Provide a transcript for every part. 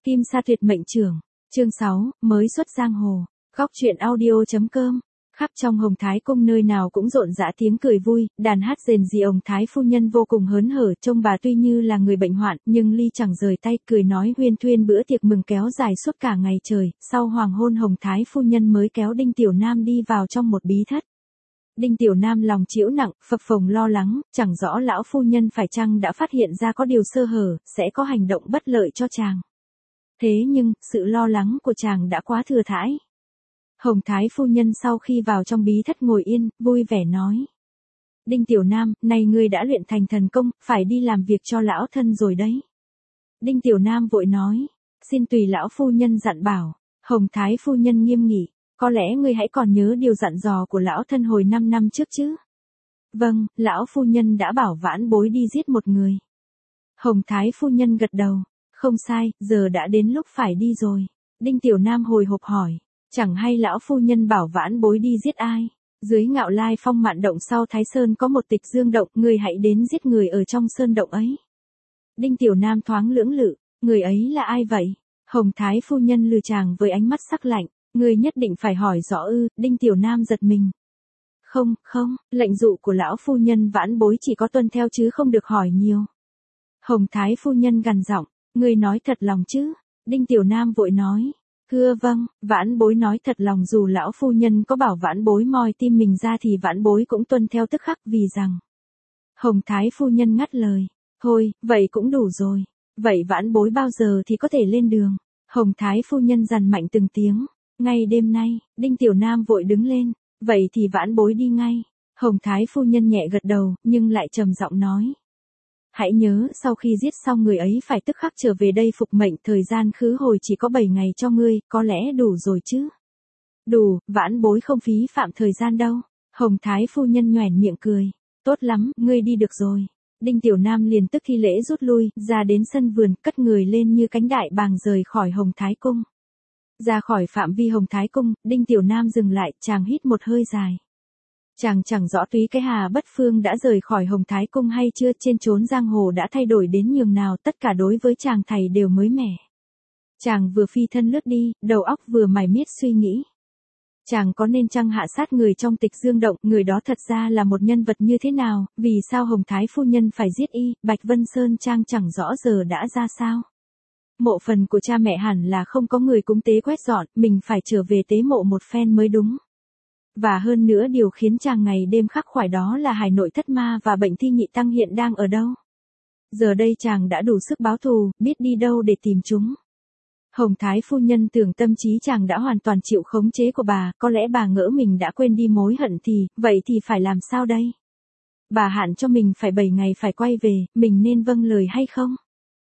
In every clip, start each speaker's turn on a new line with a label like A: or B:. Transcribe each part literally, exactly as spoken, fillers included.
A: Kim Sa tuyệt mệnh trưởng, chương sáu, mới xuất giang hồ, góc truyện audio.com. Khắp trong Hồng Thái Cung nơi nào cũng rộn rã tiếng cười vui, đàn hát rền rì. Ông Thái phu nhân vô cùng hớn hở, trông bà tuy như là người bệnh hoạn, nhưng ly chẳng rời tay, cười nói huyên thuyên bữa tiệc mừng kéo dài suốt cả ngày trời. Sau hoàng hôn Hồng Thái phu nhân mới kéo Đinh Tiểu Nam đi vào trong một bí thất. Đinh Tiểu Nam lòng chịu nặng, phập phồng lo lắng, chẳng rõ lão phu nhân phải chăng đã phát hiện ra có điều sơ hở, sẽ có hành động bất lợi cho chàng. Thế nhưng, sự lo lắng của chàng đã quá thừa thãi. Hồng Thái phu nhân sau khi vào trong bí thất ngồi yên, vui vẻ nói. Đinh Tiểu Nam, này ngươi đã luyện thành thần công, phải đi làm việc cho lão thân rồi đấy. Đinh Tiểu Nam vội nói, xin tùy lão phu nhân dặn bảo. Hồng Thái phu nhân nghiêm nghị, có lẽ ngươi hãy còn nhớ điều dặn dò của lão thân hồi năm năm trước chứ. Vâng, lão phu nhân đã bảo vãn bối đi giết một người. Hồng Thái phu nhân gật đầu, không sai, giờ đã đến lúc phải đi rồi. Đinh Tiểu Nam hồi hộp hỏi. Chẳng hay lão phu nhân bảo vãn bối đi giết ai? Dưới Ngạo Lai Phong Mạn Động sau Thái Sơn có một Tịch Dương Động, người hãy đến giết người ở trong sơn động ấy. Đinh Tiểu Nam thoáng lưỡng lự, người ấy là ai vậy? Hồng Thái phu nhân lừa chàng với ánh mắt sắc lạnh, người nhất định phải hỏi rõ ư? Đinh Tiểu Nam giật mình. Không, không, lệnh dụ của lão phu nhân vãn bối chỉ có tuân theo chứ không được hỏi nhiều. Hồng Thái phu nhân gằn giọng, người nói thật lòng chứ? Đinh Tiểu Nam vội nói. Thưa vâng, vãn bối nói thật lòng, dù lão phu nhân có bảo vãn bối moi tim mình ra thì vãn bối cũng tuân theo tức khắc, vì rằng. Hồng Thái phu nhân ngắt lời, thôi, vậy cũng đủ rồi, vậy vãn bối bao giờ thì có thể lên đường? Hồng Thái phu nhân dằn mạnh từng tiếng, ngay đêm nay. Đinh Tiểu Nam vội đứng lên, vậy thì vãn bối đi ngay. Hồng Thái phu nhân nhẹ gật đầu, nhưng lại trầm giọng nói. Hãy nhớ, sau khi giết xong người ấy phải tức khắc trở về đây phục mệnh, thời gian khứ hồi chỉ có bảy ngày cho ngươi, có lẽ đủ rồi chứ? Đủ, vãn bối không phí phạm thời gian đâu. Hồng Thái phu nhân nhoẻn miệng cười. Tốt lắm, ngươi đi được rồi. Đinh Tiểu Nam liền tức thi lễ rút lui, ra đến sân vườn, cất người lên như cánh đại bàng rời khỏi Hồng Thái Cung. Ra khỏi phạm vi Hồng Thái Cung, Đinh Tiểu Nam dừng lại, chàng hít một hơi dài. Chàng chẳng rõ Túy Cái Hà Bất Phương đã rời khỏi Hồng Thái Cung hay chưa, trên chốn giang hồ đã thay đổi đến nhường nào, tất cả đối với chàng thầy đều mới mẻ. Chàng vừa phi thân lướt đi, đầu óc vừa mải miết suy nghĩ. Chàng có nên chăng hạ sát người trong Tịch Dương Động, người đó thật ra là một nhân vật như thế nào, vì sao Hồng Thái phu nhân phải giết y, Bạch Vân Sơn Trang chẳng rõ giờ đã ra sao. Mộ phần của cha mẹ hẳn là không có người cúng tế quét dọn, mình phải trở về tế mộ một phen mới đúng. Và hơn nữa điều khiến chàng ngày đêm khắc khoải đó là Hải Nội Thất Ma và Bệnh Thi Nhị Tăng hiện đang ở đâu. Giờ đây chàng đã đủ sức báo thù, biết đi đâu để tìm chúng. Hồng Thái phu nhân tưởng tâm trí chàng đã hoàn toàn chịu khống chế của bà, có lẽ bà ngỡ mình đã quên đi mối hận thì, vậy thì phải làm sao đây? Bà hạn cho mình phải bảy ngày phải quay về, mình nên vâng lời hay không?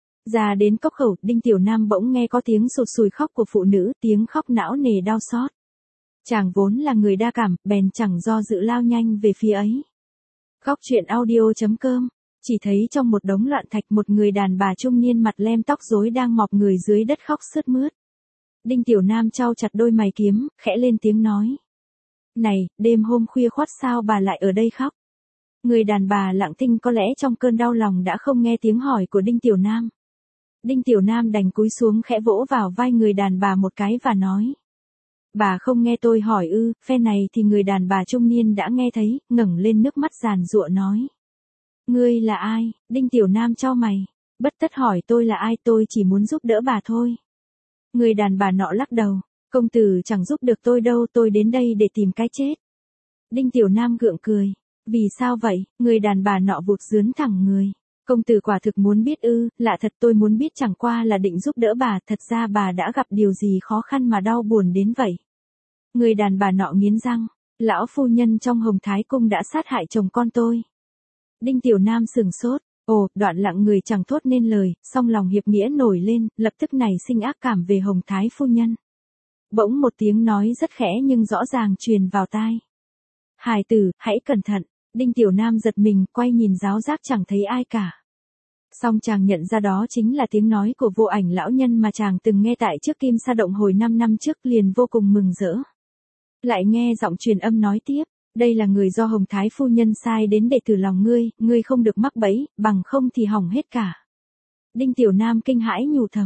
A: Ra đến cốc khẩu, Đinh Tiểu Nam bỗng nghe có tiếng sụt sùi khóc của phụ nữ, tiếng khóc não nề đau xót. Chàng vốn là người đa cảm, bèn chẳng do dự lao nhanh về phía ấy. Góc truyện audio.com. Chỉ thấy trong một đống loạn thạch một người đàn bà trung niên mặt lem tóc rối đang mọc người dưới đất khóc sướt mướt. Đinh Tiểu Nam chau chặt đôi mày kiếm, khẽ lên tiếng nói. Này, đêm hôm khuya khoắt sao bà lại ở đây khóc? Người đàn bà lặng thinh có lẽ trong cơn đau lòng đã không nghe tiếng hỏi của Đinh Tiểu Nam. Đinh Tiểu Nam đành cúi xuống khẽ vỗ vào vai người đàn bà một cái và nói. Bà không nghe tôi hỏi ư? Phe này thì người đàn bà trung niên đã nghe thấy, ngẩng lên nước mắt giàn giụa nói. Ngươi là ai? Đinh Tiểu Nam chau mày. Bất tất hỏi tôi là ai, tôi chỉ muốn giúp đỡ bà thôi. Người đàn bà nọ lắc đầu. Công tử chẳng giúp được tôi đâu, tôi đến đây để tìm cái chết. Đinh Tiểu Nam gượng cười. Vì sao vậy? Người đàn bà nọ vụt dướn thẳng người. Công tử quả thực muốn biết ư? Lạ thật, tôi muốn biết, chẳng qua là định giúp đỡ bà, thật ra bà đã gặp điều gì khó khăn mà đau buồn đến vậy? Người đàn bà nọ nghiến răng, lão phu nhân trong Hồng Thái Cung đã sát hại chồng con tôi. Đinh Tiểu Nam sừng sốt, ồ, đoạn lặng người chẳng thốt nên lời, song lòng hiệp nghĩa nổi lên, lập tức nảy sinh ác cảm về Hồng Thái phu nhân. Bỗng một tiếng nói rất khẽ nhưng rõ ràng truyền vào tai. Hài tử, hãy cẩn thận. Đinh Tiểu Nam giật mình, quay nhìn ráo rác chẳng thấy ai cả. Song chàng nhận ra đó chính là tiếng nói của Vô Ảnh lão nhân mà chàng từng nghe tại trước Kim Sa Động hồi năm năm trước, liền vô cùng mừng rỡ. Lại nghe giọng truyền âm nói tiếp, đây là người do Hồng Thái phu nhân sai đến để thử lòng ngươi, ngươi không được mắc bẫy, bằng không thì hỏng hết cả. Đinh Tiểu Nam kinh hãi nhủ thầm,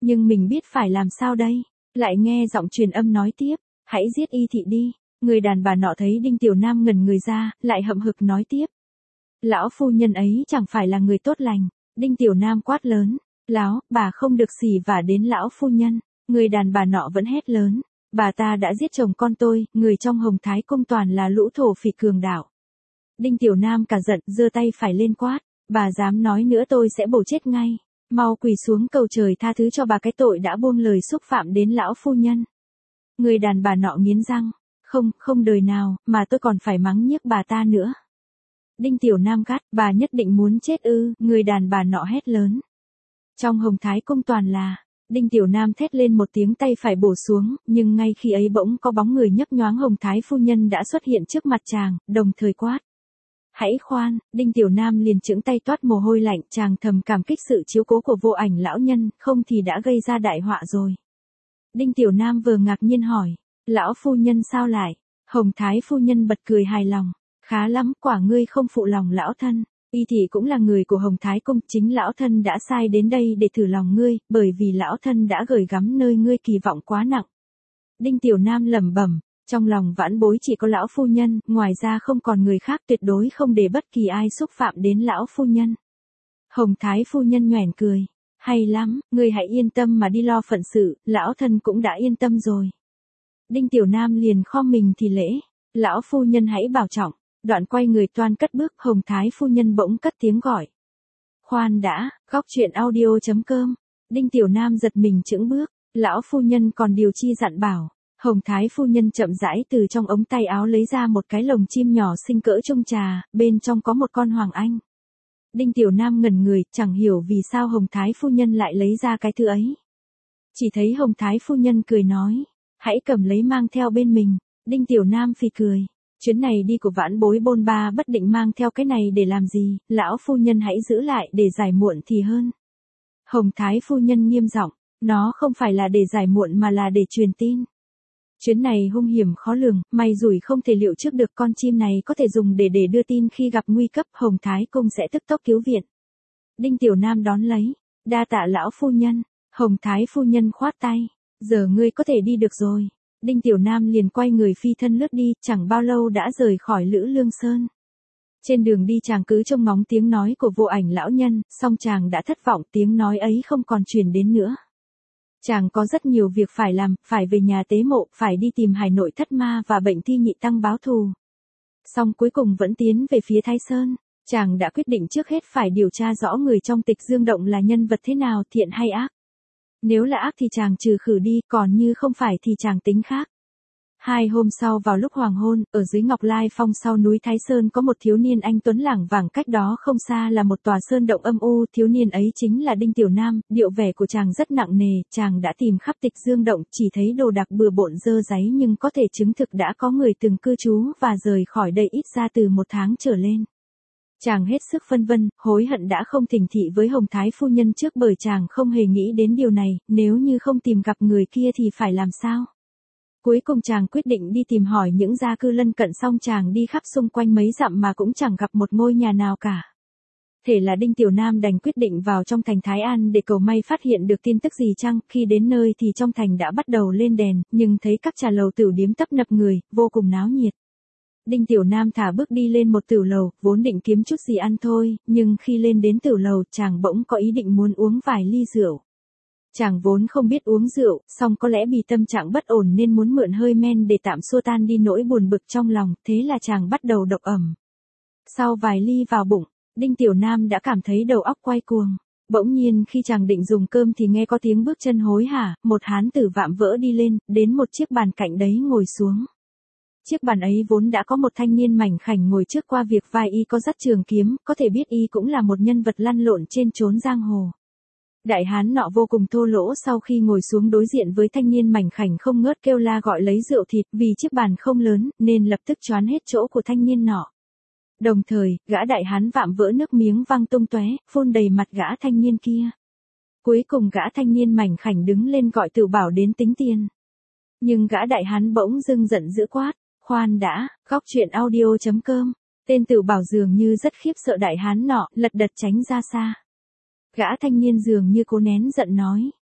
A: Nhưng mình biết phải làm sao đây? Lại nghe giọng truyền âm nói tiếp, hãy giết Y Thị đi. Người đàn bà nọ thấy Đinh Tiểu Nam ngẩn người ra, lại hậm hực nói tiếp. Lão phu nhân ấy chẳng phải là người tốt lành. Đinh Tiểu Nam quát lớn, láo, bà không được xỉ vả đến lão phu nhân. Người đàn bà nọ vẫn hét lớn, bà ta đã giết chồng con tôi, người trong Hồng Thái Cung toàn là lũ thổ phỉ cường đạo. Đinh Tiểu Nam cả giận, giơ tay phải lên quát, bà dám nói nữa tôi sẽ bổ chết ngay. Mau quỳ xuống cầu trời tha thứ cho bà cái tội đã buông lời xúc phạm đến lão phu nhân. Người đàn bà nọ nghiến răng, không, không đời nào, mà tôi còn phải mắng nhiếc bà ta nữa. Đinh Tiểu Nam gắt, bà nhất định muốn chết ư, người đàn bà nọ hét lớn. Trong Hồng Thái Cung toàn là, Đinh Tiểu Nam thét lên một tiếng tay phải bổ xuống, nhưng ngay khi ấy bỗng có bóng người nhấp nhoáng Hồng Thái phu nhân đã xuất hiện trước mặt chàng, đồng thời quát. Hãy khoan, Đinh Tiểu Nam liền chững tay toát mồ hôi lạnh, chàng thầm cảm kích sự chiếu cố của Vô Ảnh lão nhân, không thì đã gây ra đại họa rồi. Đinh Tiểu Nam vừa ngạc nhiên hỏi, lão phu nhân sao lại? Hồng Thái phu nhân bật cười hài lòng, khá lắm, quả ngươi không phụ lòng lão thân. Y Thị cũng là người của Hồng Thái Cung, chính lão thân đã sai đến đây để thử lòng ngươi, bởi vì lão thân đã gửi gắm nơi ngươi kỳ vọng quá nặng. Đinh Tiểu Nam lẩm bẩm, trong lòng vãn bối chỉ có lão phu nhân, ngoài ra không còn người khác, tuyệt đối không để bất kỳ ai xúc phạm đến lão phu nhân. Hồng Thái phu nhân nhoẻn cười, hay lắm, ngươi hãy yên tâm mà đi lo phận sự, lão thân cũng đã yên tâm rồi. Đinh Tiểu Nam liền khom mình thì lễ, lão phu nhân hãy bảo trọng. Đoạn quay người toan cất bước, Hồng Thái phu nhân bỗng cất tiếng gọi. Khoan đã, góc truyện audio chấm com. Đinh Tiểu Nam giật mình chững bước, lão phu nhân còn điều chi dặn bảo. Hồng Thái phu nhân chậm rãi từ trong ống tay áo lấy ra một cái lồng chim nhỏ xinh cỡ trung trà, bên trong có một con hoàng anh. Đinh Tiểu Nam ngẩn người, chẳng hiểu vì sao Hồng Thái phu nhân lại lấy ra cái thứ ấy. Chỉ thấy Hồng Thái phu nhân cười nói, hãy cầm lấy mang theo bên mình. Đinh Tiểu Nam phì cười. Chuyến này đi của vãn bối bôn ba bất định mang theo cái này để làm gì, lão phu nhân hãy giữ lại để giải muộn thì hơn. Hồng Thái phu nhân nghiêm giọng, nó không phải là để giải muộn mà là để truyền tin. Chuyến này hung hiểm khó lường, may rủi không thể liệu trước được, con chim này có thể dùng để để đưa tin khi gặp nguy cấp, Hồng Thái Cung sẽ tức tốc cứu viện. Đinh Tiểu Nam đón lấy, đa tạ lão phu nhân. Hồng Thái phu nhân khoát tay, giờ ngươi có thể đi được rồi. Đinh Tiểu Nam liền quay người phi thân lướt đi, chẳng bao lâu đã rời khỏi Lữ Lương Sơn. Trên đường đi chàng cứ trông ngóng tiếng nói của Vô Ảnh lão nhân, song chàng đã thất vọng, tiếng nói ấy không còn truyền đến nữa. Chàng có rất nhiều việc phải làm, phải về nhà tế mộ, phải đi tìm Hải Nội Thất Ma và Bệnh Thi Nhị Tăng báo thù. Song cuối cùng vẫn tiến về phía Thái Sơn, chàng đã quyết định trước hết phải điều tra rõ người trong Tịch Dương Động là nhân vật thế nào, thiện hay ác. Nếu là ác thì chàng trừ khử đi, còn như không phải thì chàng tính khác. Hai hôm sau vào lúc hoàng hôn, ở dưới Ngọc Lai Phong sau núi Thái Sơn có một thiếu niên anh tuấn lảng vảng, cách đó không xa là một tòa sơn động âm u, thiếu niên ấy chính là Đinh Tiểu Nam, điệu vẻ của chàng rất nặng nề, chàng đã tìm khắp Tịch Dương Động, chỉ thấy đồ đạc bừa bộn dơ dáy nhưng có thể chứng thực đã có người từng cư trú và rời khỏi đây ít ra từ một tháng trở lên. Chàng hết sức phân vân, hối hận đã không thỉnh thị với Hồng Thái phu nhân trước, bởi chàng không hề nghĩ đến điều này, nếu như không tìm gặp người kia thì phải làm sao? Cuối cùng chàng quyết định đi tìm hỏi những gia cư lân cận, xong chàng đi khắp xung quanh mấy dặm mà cũng chẳng gặp một ngôi nhà nào cả. Thế là Đinh Tiểu Nam đành quyết định vào trong thành Thái An để cầu may phát hiện được tin tức gì chăng. Khi đến nơi thì trong thành đã bắt đầu lên đèn, nhưng thấy các trà lầu tửu điếm tấp nập người, vô cùng náo nhiệt. Đinh Tiểu Nam thả bước đi lên một tửu lầu, vốn định kiếm chút gì ăn thôi, nhưng khi lên đến tửu lầu, chàng bỗng có ý định muốn uống vài ly rượu. Chàng vốn không biết uống rượu, song có lẽ vì tâm trạng bất ổn nên muốn mượn hơi men để tạm xua tan đi nỗi buồn bực trong lòng, thế là chàng bắt đầu độc ẩm. Sau vài ly vào bụng, Đinh Tiểu Nam đã cảm thấy đầu óc quay cuồng. Bỗng nhiên khi chàng định dùng cơm thì nghe có tiếng bước chân hối hả, một hán tử vạm vỡ đi lên, đến một chiếc bàn cạnh đấy ngồi xuống. Chiếc bàn ấy vốn đã có một thanh niên mảnh khảnh ngồi trước, qua việc vai y có dắt trường kiếm, có thể biết y cũng là một nhân vật lăn lộn trên chốn giang hồ. Đại hán nọ vô cùng thô lỗ, sau khi ngồi xuống đối diện với thanh niên mảnh khảnh không ngớt kêu la gọi lấy rượu thịt, vì chiếc bàn không lớn, nên lập tức choán hết chỗ của thanh niên nọ. Đồng thời, gã đại hán vạm vỡ nước miếng văng tung tóe, phun đầy mặt gã thanh niên kia. Cuối cùng gã thanh niên mảnh khảnh đứng lên gọi Tửu Bảo đến tính tiền. Nhưng gã đại hán bỗng dưng giận dữ quát, khoan đã, góc truyện audio chấm com. Tên Tửu Bảo dường như rất khiếp sợ đại hán nọ, lật đật tránh ra xa. Gã thanh niên dường như cố nén giận nói,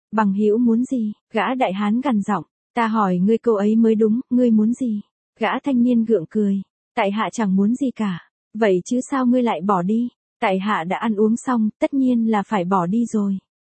A: Bằng hữu muốn gì? Gã đại hán gằn giọng. Ta hỏi ngươi câu ấy mới đúng, ngươi muốn gì? Gã thanh niên gượng cười. Tại hạ chẳng muốn gì cả. Vậy chứ sao ngươi lại bỏ đi? Tại hạ đã ăn uống xong, tất nhiên là phải bỏ đi rồi.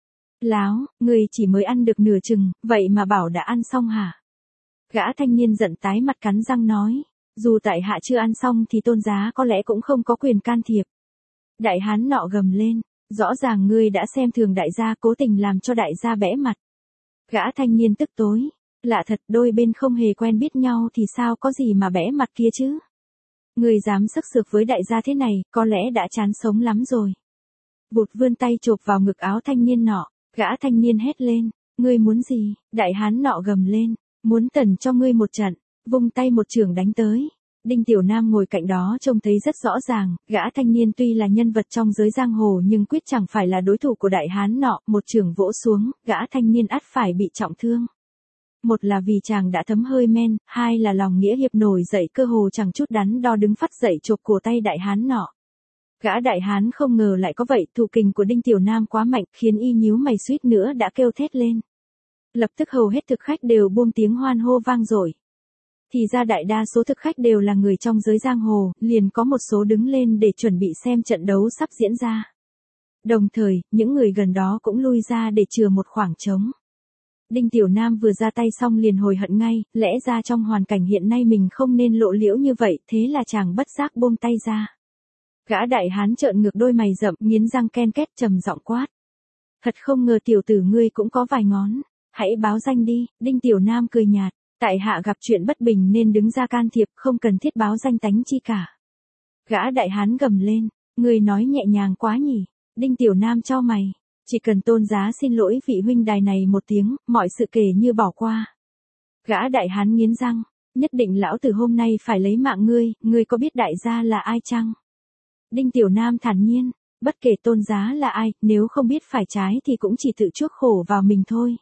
A: Láo, ngươi chỉ mới ăn được nửa chừng, vậy mà bảo đã ăn xong hả? Gã thanh niên giận tái mặt cắn răng nói. Dù tại hạ chưa ăn xong thì tôn giá có lẽ cũng không có quyền can thiệp. Đại hán nọ gầm lên. Rõ ràng ngươi đã xem thường đại gia, cố tình làm cho đại gia bẽ mặt. Gã thanh niên tức tối. Lạ thật, đôi bên không hề quen biết nhau thì sao có gì mà bẽ mặt kia chứ? Ngươi dám sức sược với đại gia thế này, có lẽ đã chán sống lắm rồi. Vụt vươn tay chộp vào ngực áo thanh niên nọ. Gã thanh niên hét lên. Ngươi muốn gì? Đại hán nọ gầm lên. Muốn tẩn cho ngươi một trận. Vung tay một chưởng đánh tới. Đinh Tiểu Nam ngồi cạnh đó trông thấy rất rõ ràng, gã thanh niên tuy là nhân vật trong giới giang hồ nhưng quyết chẳng phải là đối thủ của đại hán nọ, một chưởng vỗ xuống, gã thanh niên ắt phải bị trọng thương. Một là vì chàng đã thấm hơi men, hai là lòng nghĩa hiệp nổi dậy cơ hồ chẳng chút đắn đo đứng phát dậy chộp cổ tay đại hán nọ. Gã đại hán không ngờ lại có vậy, thủ kình của Đinh Tiểu Nam quá mạnh, khiến y nhíu mày suýt nữa đã kêu thét lên. Lập tức hầu hết thực khách đều buông tiếng hoan hô vang dội. Thì ra đại đa số thực khách đều là người trong giới giang hồ, liền có một số đứng lên để chuẩn bị xem trận đấu sắp diễn ra. Đồng thời, những người gần đó cũng lui ra để chừa một khoảng trống. Đinh Tiểu Nam vừa ra tay xong liền hồi hận ngay, lẽ ra trong hoàn cảnh hiện nay mình không nên lộ liễu như vậy, thế là chàng bất giác buông tay ra. Gã đại hán trợn ngược đôi mày rậm, nghiến răng ken két trầm giọng quát. Thật không ngờ tiểu tử ngươi cũng có vài ngón, hãy báo danh đi. Đinh Tiểu Nam cười nhạt. Tại hạ gặp chuyện bất bình nên đứng ra can thiệp, không cần thiết báo danh tánh chi cả. Gã đại hán gầm lên, người nói nhẹ nhàng quá nhỉ. Đinh Tiểu Nam cho mày, chỉ cần tôn giá xin lỗi vị huynh đài này một tiếng, mọi sự kể như bỏ qua. Gã đại hán nghiến răng, nhất định lão tử hôm nay phải lấy mạng ngươi, ngươi có biết đại gia là ai chăng? Đinh Tiểu Nam thản nhiên, bất kể tôn giá là ai, nếu không biết phải trái thì cũng chỉ tự chuốc khổ vào mình thôi.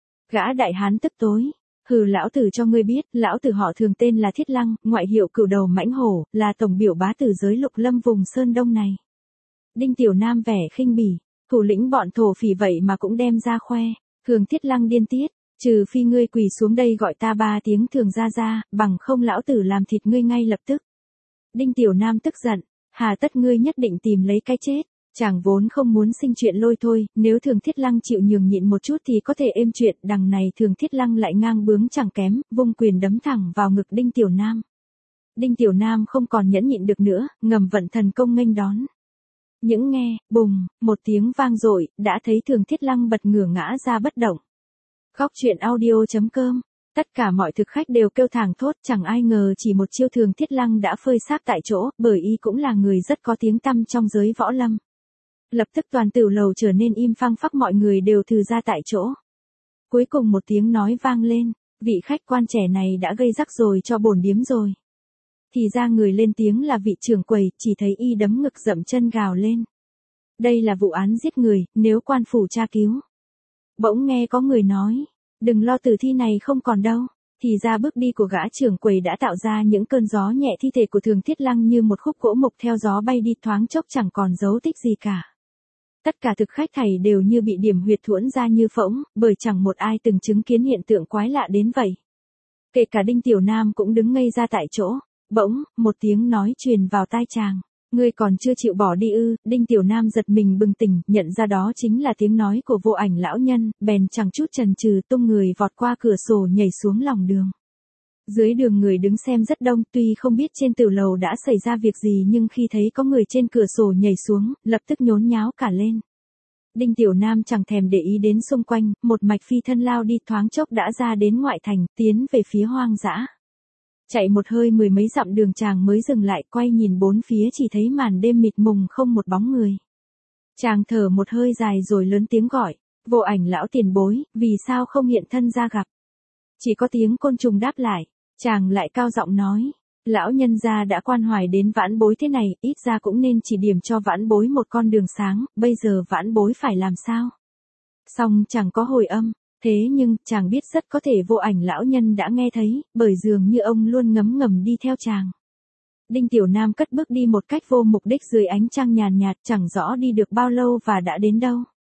A: Gã đại hán tức tối. Hừ, lão tử cho ngươi biết, lão tử họ thường tên là Thiết Lăng, ngoại hiệu cửu đầu mãnh hổ, là tổng biểu bá tử giới lục lâm vùng Sơn Đông này. Đinh Tiểu Nam vẻ khinh bỉ, thủ lĩnh bọn thổ phỉ vậy mà cũng đem ra khoe, thường Thiết Lăng điên tiết, trừ phi ngươi quỳ xuống đây gọi ta ba tiếng thường ra ra, bằng không lão tử làm thịt ngươi ngay lập tức. Đinh Tiểu Nam tức giận, hà tất ngươi nhất định tìm lấy cái chết. Chàng vốn không muốn sinh chuyện lôi thôi, nếu thường Thiết Lăng chịu nhường nhịn một chút thì có thể êm chuyện, đằng này thường Thiết Lăng lại ngang bướng chẳng kém, vung quyền đấm thẳng vào ngực Đinh Tiểu Nam. Đinh Tiểu Nam không còn nhẫn nhịn được nữa, ngầm vận thần công nghênh đón. Những nghe, bùng, một tiếng vang dội, đã thấy thường Thiết Lăng bật ngửa ngã ra bất động. Góc truyện audio chấm com. Tất cả mọi thực khách đều kêu thảng thốt, chẳng ai ngờ chỉ một chiêu thường Thiết Lăng đã phơi xác tại chỗ, bởi y cũng là người rất có tiếng tăm trong giới võ lâm. Lập tức toàn tửu lầu trở nên im phăng phắc, mọi người đều thừ ra tại chỗ. Cuối cùng một tiếng nói vang lên, vị khách quan trẻ này đã gây rắc rồi cho bổn điếm rồi. Thì ra người lên tiếng là vị trưởng quầy, chỉ thấy y đấm ngực dậm chân gào lên. Đây là vụ án giết người, nếu quan phủ tra cứu. Bỗng nghe có người nói, đừng lo, tử thi này không còn đâu. Thì ra bước đi của gã trưởng quầy đã tạo ra những cơn gió nhẹ, thi thể của thường Thiết Lăng như một khúc gỗ mục theo gió bay đi, thoáng chốc chẳng còn dấu tích gì cả. Tất cả thực khách thảy đều như bị điểm huyệt thuẫn ra như phỗng, bởi chẳng một ai từng chứng kiến hiện tượng quái lạ đến vậy. Kể cả Đinh Tiểu Nam cũng đứng ngây ra tại chỗ. Bỗng, một tiếng nói truyền vào tai chàng. Ngươi còn chưa chịu bỏ đi ư? Đinh Tiểu Nam giật mình bừng tỉnh, nhận ra đó chính là tiếng nói của Vô Ảnh lão nhân, bèn chẳng chút chần chừ tung người vọt qua cửa sổ nhảy xuống lòng đường. Dưới đường người đứng xem rất đông, tuy không biết trên tử lầu đã xảy ra việc gì nhưng khi thấy có người trên cửa sổ nhảy xuống, lập tức nhốn nháo cả lên. Đinh Tiểu Nam chẳng thèm để ý đến xung quanh, một mạch phi thân lao đi, thoáng chốc đã ra đến ngoại thành, tiến về phía hoang dã. Chạy một hơi mười mấy dặm đường chàng mới dừng lại, quay nhìn bốn phía chỉ thấy màn đêm mịt mùng không một bóng người. Chàng thở một hơi dài rồi lớn tiếng gọi, Vô Ảnh lão tiền bối, vì sao không hiện thân ra gặp? Chỉ có tiếng côn trùng đáp lại, chàng lại cao giọng nói, lão nhân gia đã quan hoài đến vãn bối thế này, ít ra cũng nên chỉ điểm cho vãn bối một con đường sáng, bây giờ vãn bối phải làm sao? Xong chẳng có hồi âm. Thế nhưng, chàng biết rất có thể Vô Ảnh lão nhân đã nghe thấy, bởi dường như ông luôn ngấm ngầm đi theo chàng. Đinh Tiểu Nam cất bước đi một cách vô mục đích dưới ánh trăng nhàn nhạt, chẳng rõ đi được bao lâu và đã đến đâu.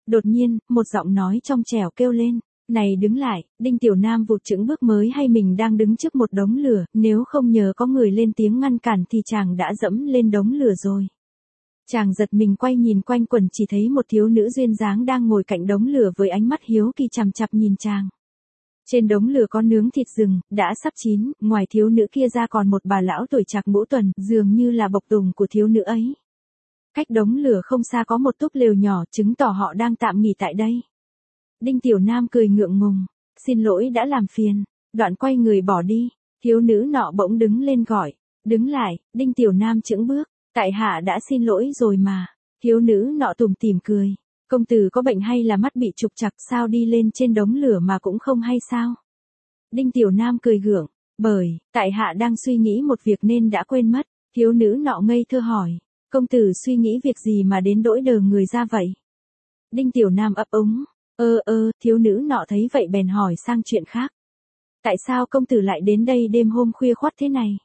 A: Đột nhiên, một giọng nói trong trẻo kêu lên. Này đứng lại, Đinh Tiểu Nam vụt chững bước mới hay mình đang đứng trước một đống lửa, nếu không nhờ có người lên tiếng ngăn cản thì chàng đã dẫm lên đống lửa rồi. Chàng giật mình quay nhìn quanh quần chỉ thấy một thiếu nữ duyên dáng đang ngồi cạnh đống lửa với ánh mắt hiếu kỳ chằm chặp nhìn chàng. Trên đống lửa có nướng thịt rừng, đã sắp chín, ngoài thiếu nữ kia ra còn một bà lão tuổi trạc ngũ tuần, dường như là bộc tùng của thiếu nữ ấy. Cách đống lửa không xa có một túp lều nhỏ, chứng tỏ họ đang tạm nghỉ tại đây. Đinh Tiểu Nam cười ngượng ngùng, xin lỗi đã làm phiền, đoạn quay người bỏ đi, thiếu nữ nọ bỗng đứng lên gọi, đứng lại, Đinh Tiểu Nam chững bước, tại hạ đã xin lỗi rồi mà, thiếu nữ nọ tủm tỉm cười, công tử có bệnh hay là mắt bị trục trặc sao đi lên trên đống lửa mà cũng không hay sao? Đinh Tiểu Nam cười gượng, bởi, tại hạ đang suy nghĩ một việc nên đã quên mất, thiếu nữ nọ ngây thơ hỏi, công tử suy nghĩ việc gì mà đến đỗi đờ người ra vậy? Đinh Tiểu Nam ấp úng. Ơ ơ, thiếu nữ nọ thấy vậy bèn hỏi sang chuyện khác. Tại sao công tử lại đến đây đêm hôm khuya khoắt thế này?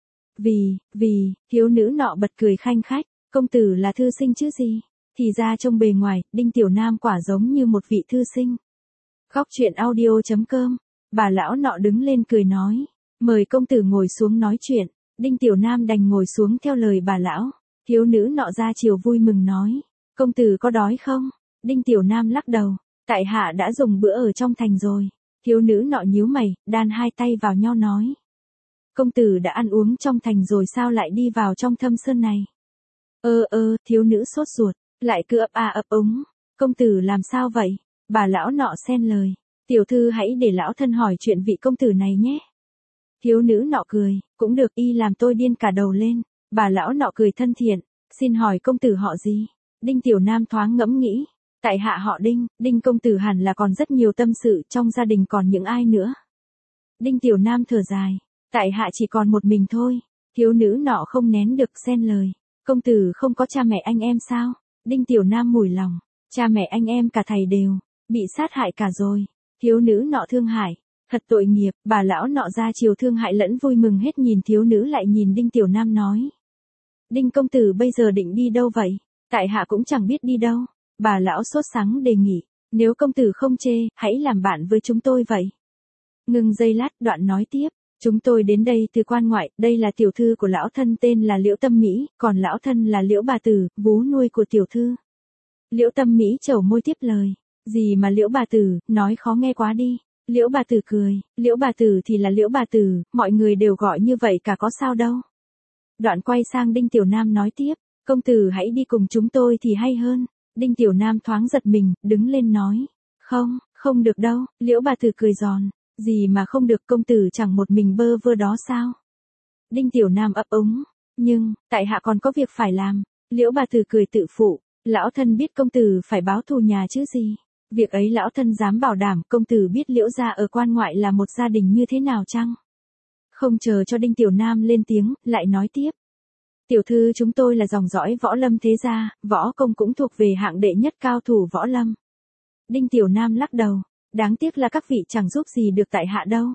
A: Vì, vì, thiếu nữ nọ bật cười khanh khách, công tử là thư sinh chứ gì? Thì ra trông bề ngoài, Đinh Tiểu Nam quả giống như một vị thư sinh. Góc truyện audio chấm com, bà lão nọ đứng lên cười nói, mời công tử ngồi xuống nói chuyện, Đinh Tiểu Nam đành ngồi xuống theo lời bà lão, thiếu nữ nọ ra chiều vui mừng nói, công tử có đói không? Đinh Tiểu Nam lắc đầu. Tại hạ đã dùng bữa ở trong thành rồi. Thiếu nữ nọ nhíu mày, đan hai tay vào nhau nói. Công tử đã ăn uống trong thành rồi sao lại đi vào trong thâm sơn này? Ơ ơ, thiếu nữ sốt ruột, lại cứ ấp a ấp úng. Công tử làm sao vậy? Bà lão nọ xen lời. Tiểu thư hãy để lão thân hỏi chuyện vị công tử này nhé. Thiếu nữ nọ cười, cũng được y làm tôi điên cả đầu lên. Bà lão nọ cười thân thiện, xin hỏi công tử họ gì? Đinh Tiểu Nam thoáng ngẫm nghĩ. Tại hạ họ Đinh, Đinh công tử hẳn là còn rất nhiều tâm sự, trong gia đình còn những ai nữa. Đinh Tiểu Nam thở dài, tại hạ chỉ còn một mình thôi. Thiếu nữ nọ không nén được xen lời, công tử không có cha mẹ anh em sao? Đinh Tiểu Nam mủi lòng, cha mẹ anh em cả thầy đều bị sát hại cả rồi. Thiếu nữ nọ thương hại, thật tội nghiệp. Bà lão nọ ra chiều thương hại lẫn vui mừng hết nhìn thiếu nữ lại nhìn Đinh Tiểu Nam nói. Đinh công tử bây giờ định đi đâu vậy? Tại hạ cũng chẳng biết đi đâu. Bà lão sốt sắng đề nghị, nếu công tử không chê, hãy làm bạn với chúng tôi vậy. Ngừng giây lát, đoạn nói tiếp, chúng tôi đến đây từ quan ngoại, đây là tiểu thư của lão thân tên là Liễu Tâm Mỹ, còn lão thân là Liễu bà tử, vú nuôi của tiểu thư. Liễu Tâm Mỹ chầu môi tiếp lời, gì mà Liễu bà tử, nói khó nghe quá đi. Liễu bà tử cười, Liễu bà tử thì là Liễu bà tử, mọi người đều gọi như vậy cả có sao đâu. Đoạn quay sang Đinh Tiểu Nam nói tiếp, công tử hãy đi cùng chúng tôi thì hay hơn. Đinh Tiểu Nam thoáng giật mình, đứng lên nói. Không, không được đâu, Liễu bà tử cười giòn. Gì mà không được, công tử chẳng một mình bơ vơ đó sao? Đinh Tiểu Nam ấp úng. Nhưng, tại hạ còn có việc phải làm. Liễu bà tử cười tự phụ. Lão thân biết công tử phải báo thù nhà chứ gì. Việc ấy lão thân dám bảo đảm công tử biết Liễu gia ở quan ngoại là một gia đình như thế nào chăng? Không chờ cho Đinh Tiểu Nam lên tiếng, lại nói tiếp. Tiểu thư chúng tôi là dòng dõi võ lâm thế gia, võ công cũng thuộc về hạng đệ nhất cao thủ võ lâm. Đinh Tiểu Nam lắc đầu, đáng tiếc là các vị chẳng giúp gì được tại hạ đâu.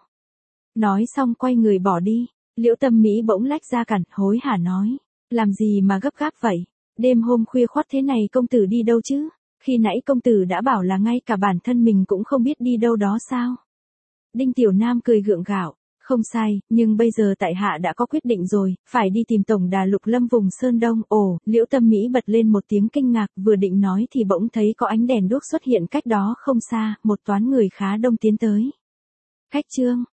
A: Nói xong quay người bỏ đi, Liễu Tâm Mỹ bỗng lách ra cản, hối hả nói, làm gì mà gấp gáp vậy, đêm hôm khuya khoắt thế này công tử đi đâu chứ, khi nãy công tử đã bảo là ngay cả bản thân mình cũng không biết đi đâu đó sao. Đinh Tiểu Nam cười gượng gạo. Không sai, nhưng bây giờ tại hạ đã có quyết định rồi, phải đi tìm tổng đà Lục Lâm vùng Sơn Đông. Ồ, Liễu Tâm Mỹ bật lên một tiếng kinh ngạc, vừa định nói thì bỗng thấy có ánh đèn đuốc xuất hiện cách đó không xa, một toán người khá đông tiến tới. Khách trương,